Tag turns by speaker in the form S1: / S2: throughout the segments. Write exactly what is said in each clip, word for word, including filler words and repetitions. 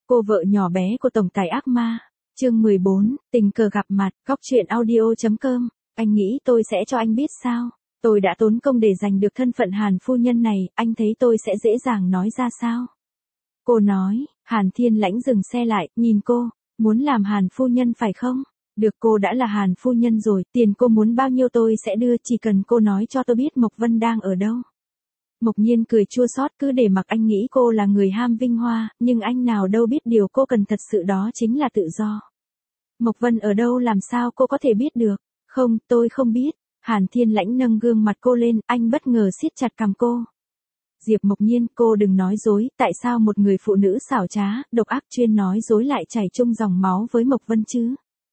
S1: Cô vợ nhỏ bé của tổng tài ác ma. Chương mười bốn, tình cờ gặp mặt. Góc truyện audio chấm com. Anh nghĩ tôi sẽ cho anh biết sao? Tôi đã tốn công để giành được thân phận Hàn phu nhân này, anh thấy tôi sẽ dễ dàng nói ra sao? Cô nói. Hàn Thiên Lãnh dừng xe lại, nhìn cô. Muốn làm Hàn phu nhân phải không? Được, cô đã là Hàn phu nhân rồi, tiền cô muốn bao nhiêu tôi sẽ đưa, chỉ cần cô nói cho tôi biết Mộc Vân đang ở đâu. Mộc Nhiên cười chua xót, cứ để mặc anh nghĩ cô là người ham vinh hoa, nhưng anh nào đâu biết điều cô cần thật sự đó chính là tự do. Mộc Vân ở đâu làm sao cô có thể biết được? Không, tôi không biết. Hàn Thiên Lãnh nâng gương mặt cô lên, anh bất ngờ siết chặt cằm cô. Diệp Mộc Nhiên, cô đừng nói dối, tại sao một người phụ nữ xảo trá, độc ác chuyên nói dối lại chảy chung dòng máu với Mộc Vân chứ?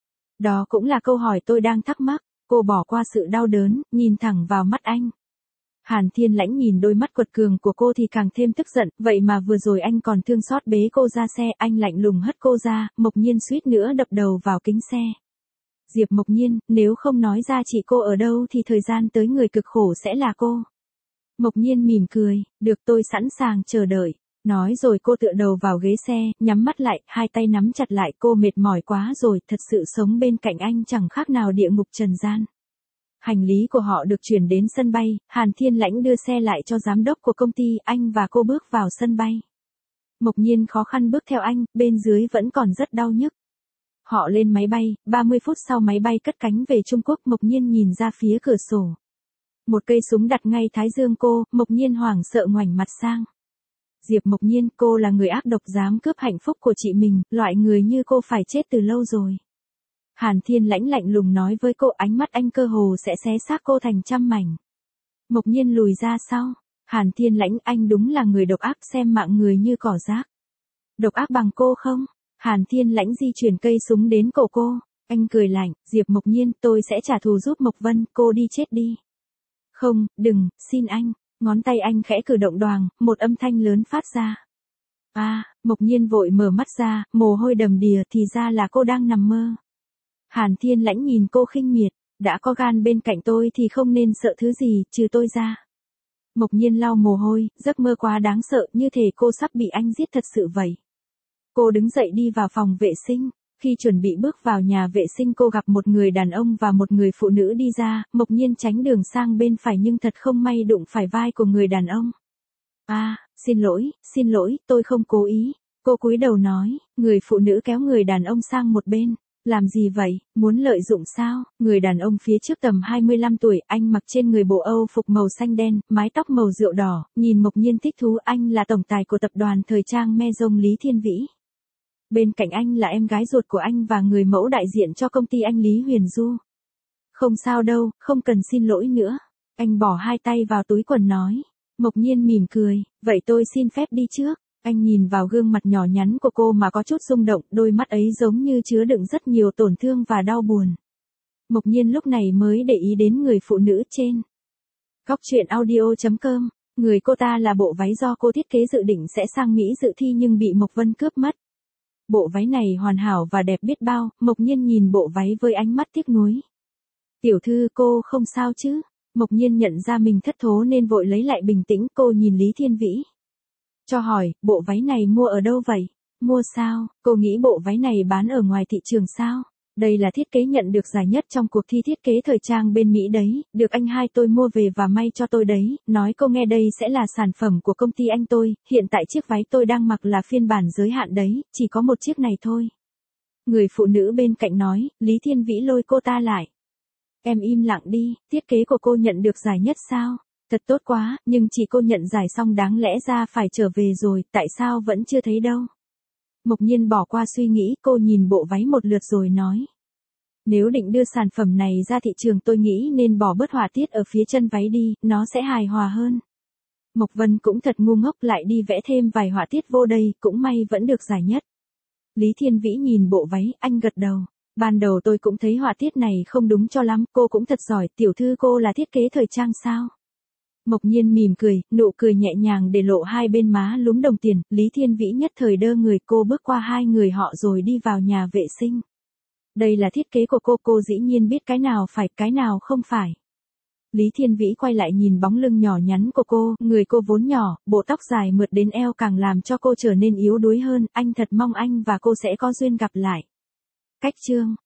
S1: Đó cũng là câu hỏi tôi đang thắc mắc. Cô bỏ qua sự đau đớn, nhìn thẳng vào mắt anh. Hàn Thiên Lãnh nhìn đôi mắt quật cường của cô thì càng thêm tức giận, vậy mà vừa rồi anh còn thương xót bế cô ra xe, anh lạnh lùng hất cô ra, Mộc Nhiên suýt nữa đập đầu vào kính xe. Diệp Mộc Nhiên, nếu không nói ra chị cô ở đâu thì thời gian tới người cực khổ sẽ là cô. Mộc Nhiên mỉm cười, được, tôi sẵn sàng chờ đợi. Nói rồi cô tựa đầu vào ghế xe, nhắm mắt lại, hai tay nắm chặt lại, cô mệt mỏi quá rồi, thật sự sống bên cạnh anh chẳng khác nào địa ngục trần gian. Hành lý của họ được chuyển đến sân bay, Hàn Thiên Lãnh đưa xe lại cho giám đốc của công ty, anh và cô bước vào sân bay. Mộc Nhiên khó khăn bước theo anh, bên dưới vẫn còn rất đau nhức. Họ lên máy bay, ba mươi phút sau máy bay cất cánh về Trung Quốc, Mộc Nhiên nhìn ra phía cửa sổ. Một cây súng đặt ngay thái dương cô, Mộc Nhiên hoảng sợ ngoảnh mặt sang. Diệp Mộc Nhiên, cô là người ác độc dám cướp hạnh phúc của chị mình, loại người như cô phải chết từ lâu rồi. Hàn Thiên Lãnh lạnh lùng nói với cô, ánh mắt anh cơ hồ sẽ xé xác cô thành trăm mảnh. Mộc Nhiên lùi ra sau. Hàn Thiên Lãnh, anh đúng là người độc ác, xem mạng người như cỏ rác. Độc ác bằng cô không? Hàn Thiên Lãnh di chuyển cây súng đến cổ cô. Anh cười lạnh, Diệp Mộc Nhiên, tôi sẽ trả thù giúp Mộc Vân, cô đi chết đi. Không, đừng, xin anh. Ngón tay anh khẽ cử động đoàng, một âm thanh lớn phát ra. A, à, Mộc Nhiên vội mở mắt ra, mồ hôi đầm đìa, thì ra là cô đang nằm mơ. Hàn Thiên Lãnh nhìn cô khinh miệt, đã có gan bên cạnh tôi thì không nên sợ thứ gì, trừ tôi ra. Mộc Nhiên lau mồ hôi, giấc mơ quá đáng sợ, như thể cô sắp bị anh giết thật sự vậy. Cô đứng dậy đi vào phòng vệ sinh. Khi chuẩn bị bước vào nhà vệ sinh cô gặp một người đàn ông và một người phụ nữ đi ra, Mộc Nhiên tránh đường sang bên phải nhưng thật không may đụng phải vai của người đàn ông. A, à, xin lỗi, xin lỗi, tôi không cố ý. Cô cúi đầu nói, người phụ nữ kéo người đàn ông sang một bên. Làm gì vậy, muốn lợi dụng sao? Người đàn ông phía trước tầm hai mươi lăm tuổi, anh mặc trên người bộ Âu phục màu xanh đen, mái tóc màu rượu đỏ, nhìn Mộc Nhiên thích thú, anh là tổng tài của tập đoàn thời trang Maison Lý Thiên Vĩ. Bên cạnh anh là em gái ruột của anh và người mẫu đại diện cho công ty anh Lý Huyền Du. Không sao đâu, không cần xin lỗi nữa. Anh bỏ hai tay vào túi quần nói. Mộc Nhiên mỉm cười, vậy tôi xin phép đi trước. Anh nhìn vào gương mặt nhỏ nhắn của cô mà có chút rung động, đôi mắt ấy giống như chứa đựng rất nhiều tổn thương và đau buồn. Mộc Nhiên lúc này mới để ý đến người phụ nữ trên. Góc truyện audio chấm com, người cô ta là bộ váy do cô thiết kế dự định sẽ sang Mỹ dự thi nhưng bị Mộc Vân cướp mất. Bộ váy này hoàn hảo và đẹp biết bao, Mộc Nhiên nhìn bộ váy với ánh mắt tiếc nuối. Tiểu thư, cô không sao chứ? Mộc Nhiên nhận ra mình thất thố nên vội lấy lại bình tĩnh, cô nhìn Lý Thiên Vĩ. Cho hỏi, bộ váy này mua ở đâu vậy? Mua sao? Cô nghĩ bộ váy này bán ở ngoài thị trường sao? Đây là thiết kế nhận được giải nhất trong cuộc thi thiết kế thời trang bên Mỹ đấy, được anh hai tôi mua về và may cho tôi đấy, nói cô nghe đây sẽ là sản phẩm của công ty anh tôi, hiện tại chiếc váy tôi đang mặc là phiên bản giới hạn đấy, chỉ có một chiếc này thôi. Người phụ nữ bên cạnh nói, Lý Thiên Vĩ lôi cô ta lại. Em im lặng đi, thiết kế của cô nhận được giải nhất sao? Thật tốt quá, nhưng chỉ cô nhận giải xong đáng lẽ ra phải trở về rồi, tại sao vẫn chưa thấy đâu? Mộc Nhiên bỏ qua suy nghĩ, cô nhìn bộ váy một lượt rồi nói. Nếu định đưa sản phẩm này ra thị trường tôi nghĩ nên bỏ bớt họa tiết ở phía chân váy đi, nó sẽ hài hòa hơn. Mộc Vân cũng thật ngu ngốc, lại đi vẽ thêm vài họa tiết vô đây, cũng may vẫn được giải nhất. Lý Thiên Vĩ nhìn bộ váy, anh gật đầu. Ban đầu tôi cũng thấy họa tiết này không đúng cho lắm, cô cũng thật giỏi, tiểu thư cô là thiết kế thời trang sao? Mộc Nhiên mỉm cười, nụ cười nhẹ nhàng để lộ hai bên má lúm đồng tiền, Lý Thiên Vĩ nhất thời đơ người, cô bước qua hai người họ rồi đi vào nhà vệ sinh. Đây là thiết kế của cô, cô dĩ nhiên biết cái nào phải, cái nào không phải. Lý Thiên Vĩ quay lại nhìn bóng lưng nhỏ nhắn của cô, người cô vốn nhỏ, bộ tóc dài mượt đến eo càng làm cho cô trở nên yếu đuối hơn, anh thật mong anh và cô sẽ có duyên gặp lại. Cách chương